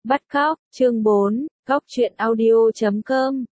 Bắt cóc, chương 4, cóc truyện audio.com.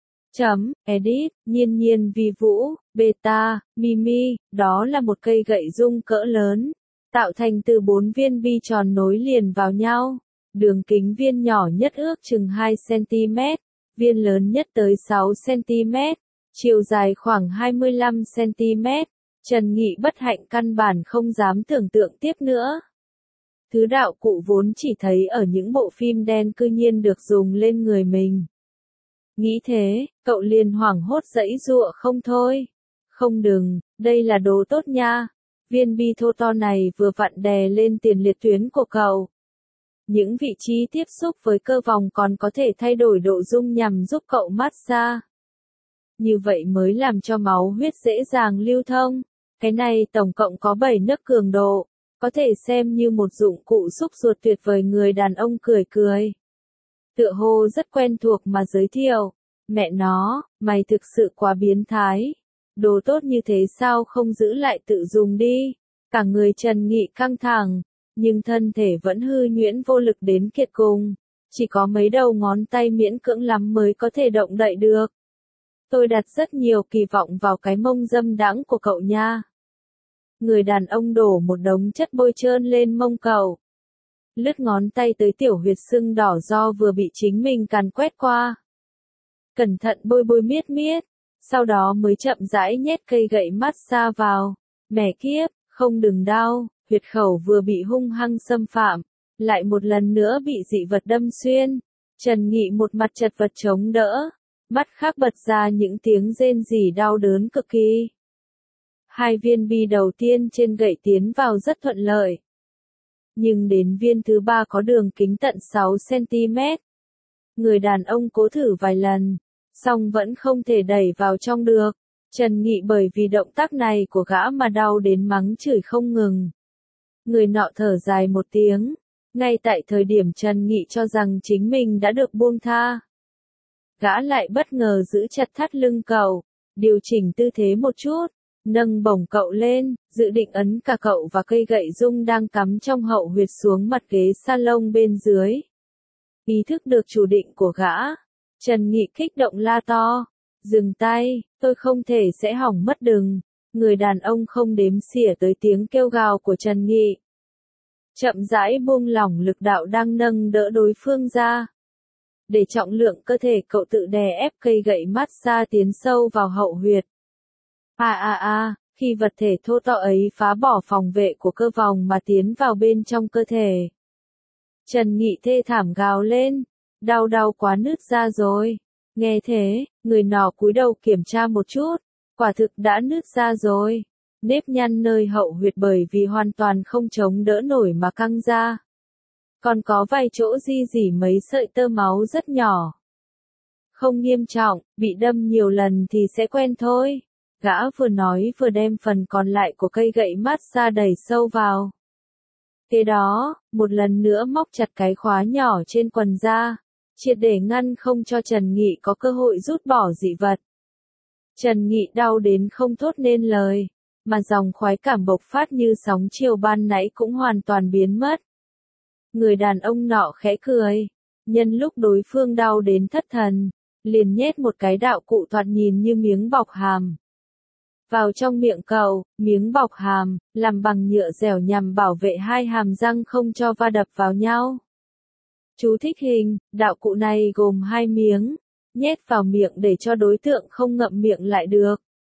Edit, Nhiên Nhiên Vi Vũ, Beta, Mimi, đó là một cây gậy rung cỡ lớn, tạo thành từ 4 viên bi tròn nối liền vào nhau. Đường kính viên nhỏ nhất ước chừng 2 cm, viên lớn nhất tới 6 cm, chiều dài khoảng 25 cm. Trần Nghị bất hạnh căn bản không dám tưởng tượng tiếp nữa. Thứ đạo cụ vốn chỉ thấy ở những bộ phim đen cư nhiên được dùng lên người mình. Nghĩ thế, cậu liền hoảng hốt giãy giụa không thôi. Không đừng, đây là đồ tốt nha. Viên bi thô to này vừa vặn đè lên tiền liệt tuyến của cậu. Những vị trí tiếp xúc với cơ vòng còn có thể thay đổi độ rung nhằm giúp cậu massage. Như vậy mới làm cho máu huyết dễ dàng lưu thông. Cái này tổng cộng có 7 nấc cường độ, có thể xem như một dụng cụ xúc ruột tuyệt vời. Người đàn ông cười cười. Tựa hồ rất quen thuộc mà giới thiệu. Mẹ nó, mày thực sự quá biến thái. Đồ tốt như thế sao không giữ lại tự dùng đi. Cả người Trần Nghị căng thẳng, nhưng thân thể vẫn hư nhuyễn vô lực đến kiệt cùng. Chỉ có mấy đầu ngón tay miễn cưỡng lắm mới có thể động đậy được. Tôi đặt rất nhiều kỳ vọng vào cái mông dâm đãng của cậu nha. Người đàn ông đổ một đống chất bôi trơn lên mông cậu. Lướt ngón tay tới tiểu huyệt sưng đỏ do vừa bị chính mình càn quét qua. Cẩn thận bôi bôi miết miết, sau đó mới chậm rãi nhét cây gậy massage vào. Mẹ kiếp, không đừng đau, huyệt khẩu vừa bị hung hăng xâm phạm, lại một lần nữa bị dị vật đâm xuyên. Trần Nghị một mặt chật vật chống đỡ, mắt khác bật ra những tiếng rên rỉ đau đớn cực kỳ. 2 viên bi đầu tiên trên gậy tiến vào rất thuận lợi. Nhưng đến viên thứ 3 có đường kính tận 6 cm. Người đàn ông cố thử vài lần, song vẫn không thể đẩy vào trong được. Trần Nghị bởi vì động tác này của gã mà đau đến mắng chửi không ngừng. Người nọ thở dài một tiếng, ngay tại thời điểm Trần Nghị cho rằng chính mình đã được buông tha. Gã lại bất ngờ giữ chặt thắt lưng cậu, điều chỉnh tư thế một chút, nâng bổng cậu lên, dự định ấn cả cậu và cây gậy rung đang cắm trong hậu huyệt xuống mặt ghế salon bên dưới. Ý thức được chủ định của gã, Trần Nghị kích động la to, dừng tay, tôi không thể sẽ hỏng mất đừng. Người đàn ông không đếm xỉa tới tiếng kêu gào của Trần Nghị. Chậm rãi buông lỏng lực đạo đang nâng đỡ đối phương ra. Để trọng lượng cơ thể cậu tự đè ép cây gậy massage tiến sâu vào hậu huyệt. Khi vật thể thô to ấy phá bỏ phòng vệ của cơ vòng mà tiến vào bên trong cơ thể. Trần Nghị thê thảm gào lên, đau quá nứt ra rồi. Nghe thế, người nọ cúi đầu kiểm tra một chút, quả thực đã nứt ra rồi. Nếp nhăn nơi hậu huyệt bởi vì hoàn toàn không chống đỡ nổi mà căng ra. Còn có vài chỗ rỉ mấy sợi tơ máu rất nhỏ. Không nghiêm trọng, bị đâm nhiều lần thì sẽ quen thôi. Gã vừa nói vừa đem phần còn lại của cây gậy massage đẩy sâu vào. Kế đó, một lần nữa móc chặt cái khóa nhỏ trên quần ra, triệt để ngăn không cho Trần Nghị có cơ hội rút bỏ dị vật. Trần Nghị đau đến không thốt nên lời, mà dòng khoái cảm bộc phát như sóng chiều ban nãy cũng hoàn toàn biến mất. Người đàn ông nọ khẽ cười, nhân lúc đối phương đau đến thất thần, liền nhét một cái đạo cụ thoạt nhìn như miếng bọc hàm vào trong miệng cậu. Miếng bọc hàm, làm bằng nhựa dẻo nhằm bảo vệ 2 hàm răng không cho va đập vào nhau. Chú thích hình, đạo cụ này gồm 2 miếng, nhét vào miệng để cho đối tượng không ngậm miệng lại được.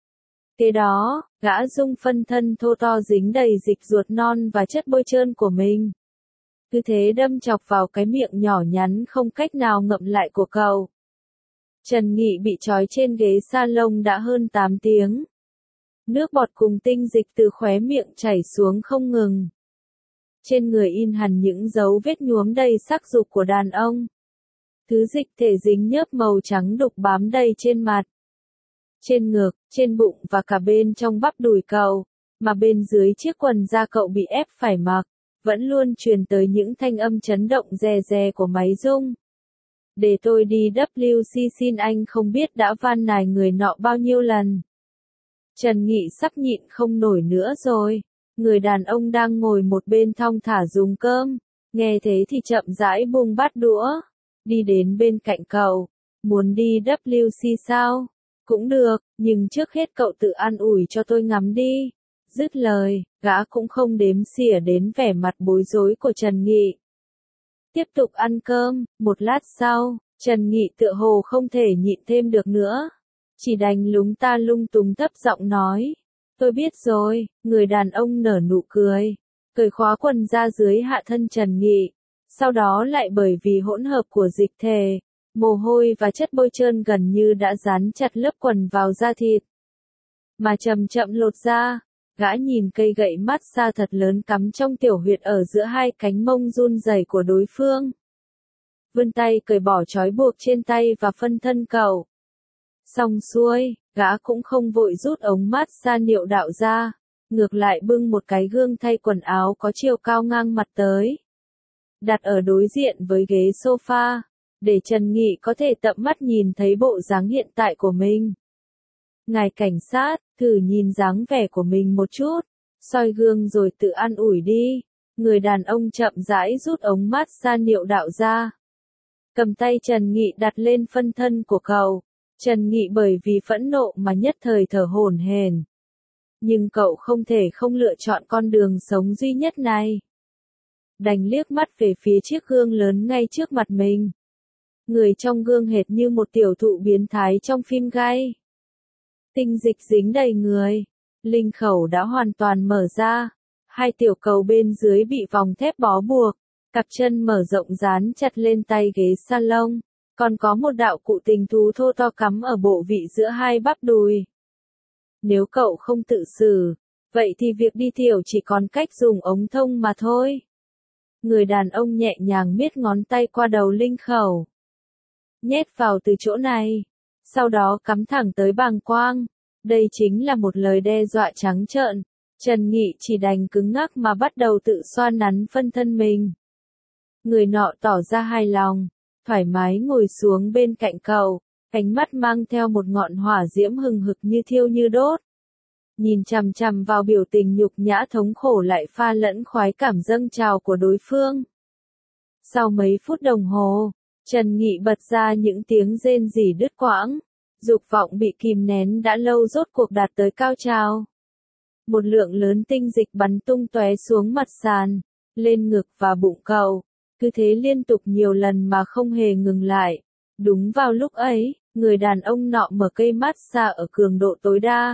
Kế đó, gã dung phân thân thô to dính đầy dịch ruột non và chất bôi trơn của mình. Cứ thế đâm chọc vào cái miệng nhỏ nhắn không cách nào ngậm lại của cậu. Trần Nghị bị trói trên ghế salon đã hơn 8 tiếng. Nước bọt cùng tinh dịch từ khóe miệng chảy xuống không ngừng. Trên người in hẳn những dấu vết nhuốm đầy sắc dục của đàn ông. Thứ dịch thể dính nhớp màu trắng đục bám đầy trên mặt, trên ngực, trên bụng và cả bên trong bắp đùi cậu, mà bên dưới chiếc quần da cậu bị ép phải mặc, vẫn luôn truyền tới những thanh âm chấn động rè rè của máy rung. Để tôi đi WC xin anh không biết đã van nài người nọ bao nhiêu lần. Trần Nghị sắp nhịn không nổi nữa rồi. Người đàn ông đang ngồi một bên thong thả dùng cơm, Nghe thế thì chậm rãi buông bát đũa, đi đến bên cạnh cậu. Muốn đi WC sao? Cũng được, nhưng trước hết cậu tự an ủi cho tôi ngắm đi. Dứt lời, gã cũng không đếm xỉa đến vẻ mặt bối rối của Trần Nghị. Tiếp tục ăn cơm, một lát sau, Trần Nghị tựa hồ không thể nhịn thêm được nữa. Chỉ đành lúng ta lung túng thấp giọng nói. Tôi biết rồi, người đàn ông nở nụ cười. Cởi khóa quần ra dưới hạ thân Trần Nghị. Sau đó lại bởi vì hỗn hợp của dịch thể, mồ hôi và chất bôi trơn gần như đã dán chặt lớp quần vào da thịt. Mà chậm chậm lột ra, gã nhìn cây gậy massage thật lớn cắm trong tiểu huyệt ở giữa hai cánh mông run rẩy của đối phương. Vươn tay cởi bỏ trói buộc trên tay và phân thân cậu. Xong xuôi, gã cũng không vội rút ống massage niệu đạo ra, ngược lại bưng một cái gương thay quần áo có chiều cao ngang mặt tới. Đặt ở đối diện với ghế sofa, để Trần Nghị có thể tận mắt nhìn thấy bộ dáng hiện tại của mình. Ngài cảnh sát, thử nhìn dáng vẻ của mình một chút, soi gương rồi tự an ủi đi. Người đàn ông chậm rãi rút ống massage niệu đạo ra. Cầm tay Trần Nghị đặt lên phân thân của cậu. Trần Nghị bởi vì phẫn nộ mà nhất thời thở hổn hển. Nhưng cậu không thể không lựa chọn con đường sống duy nhất này. Đành liếc mắt về phía chiếc gương lớn ngay trước mặt mình. Người trong gương hệt như một tiểu thụ biến thái trong phim gay. Tinh dịch dính đầy người. Linh khẩu đã hoàn toàn mở ra. Hai tiểu cầu bên dưới bị vòng thép bó buộc. Cặp chân mở rộng dán chặt lên tay ghế salon. Còn có một đạo cụ tình thú thô to cắm ở bộ vị giữa hai bắp đùi. Nếu cậu không tự xử, vậy thì việc đi tiểu chỉ còn cách dùng ống thông mà thôi. Người đàn ông nhẹ nhàng miết ngón tay qua đầu linh khẩu. Nhét vào từ chỗ này. Sau đó cắm thẳng tới bàng quang. Đây chính là một lời đe dọa trắng trợn. Trần Nghị chỉ đành cứng ngắc mà bắt đầu tự xoa nắn phân thân mình. Người nọ tỏ ra hài lòng, thoải mái ngồi xuống bên cạnh cậu, ánh mắt mang theo một ngọn hỏa diễm hừng hực như thiêu như đốt. Nhìn chằm chằm vào biểu tình nhục nhã thống khổ lại pha lẫn khoái cảm dâng trào của đối phương. Sau mấy phút đồng hồ, Trần Nghị bật ra những tiếng rên rỉ đứt quãng. Dục vọng bị kìm nén đã lâu rốt cuộc đạt tới cao trào. Một lượng lớn tinh dịch bắn tung tóe xuống mặt sàn, lên ngực và bụng cậu. Cứ thế liên tục nhiều lần mà không hề ngừng lại. Đúng vào lúc ấy, người đàn ông nọ mở cây massage ở cường độ tối đa.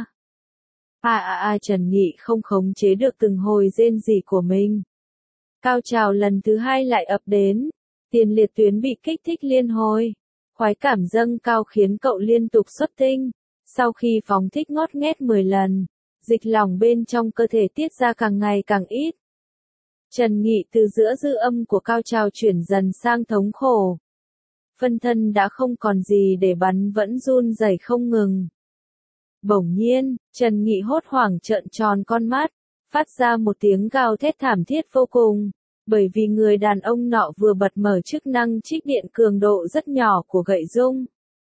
Trần Nghị không khống chế được từng hồi rên rỉ của mình. Cao trào lần thứ hai lại ập đến. Tiền liệt tuyến bị kích thích liên hồi. Khoái cảm dâng cao khiến cậu liên tục xuất tinh. Sau khi phóng thích ngót nghét 10 lần, dịch lỏng bên trong cơ thể tiết ra càng ngày càng ít. Trần Nghị từ giữa dư âm của cao trào chuyển dần sang thống khổ. Phân thân đã không còn gì để bắn vẫn run rẩy không ngừng. Bỗng nhiên, Trần Nghị hốt hoảng trợn tròn con mắt, phát ra một tiếng gào thét thảm thiết vô cùng, bởi vì người đàn ông nọ vừa bật mở chức năng trích điện cường độ rất nhỏ của gậy rung.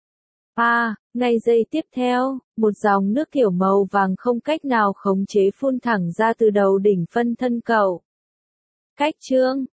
Ngay giây tiếp theo, một dòng nước tiểu màu vàng không cách nào khống chế phun thẳng ra từ đầu đỉnh phân thân cậu. Cách chương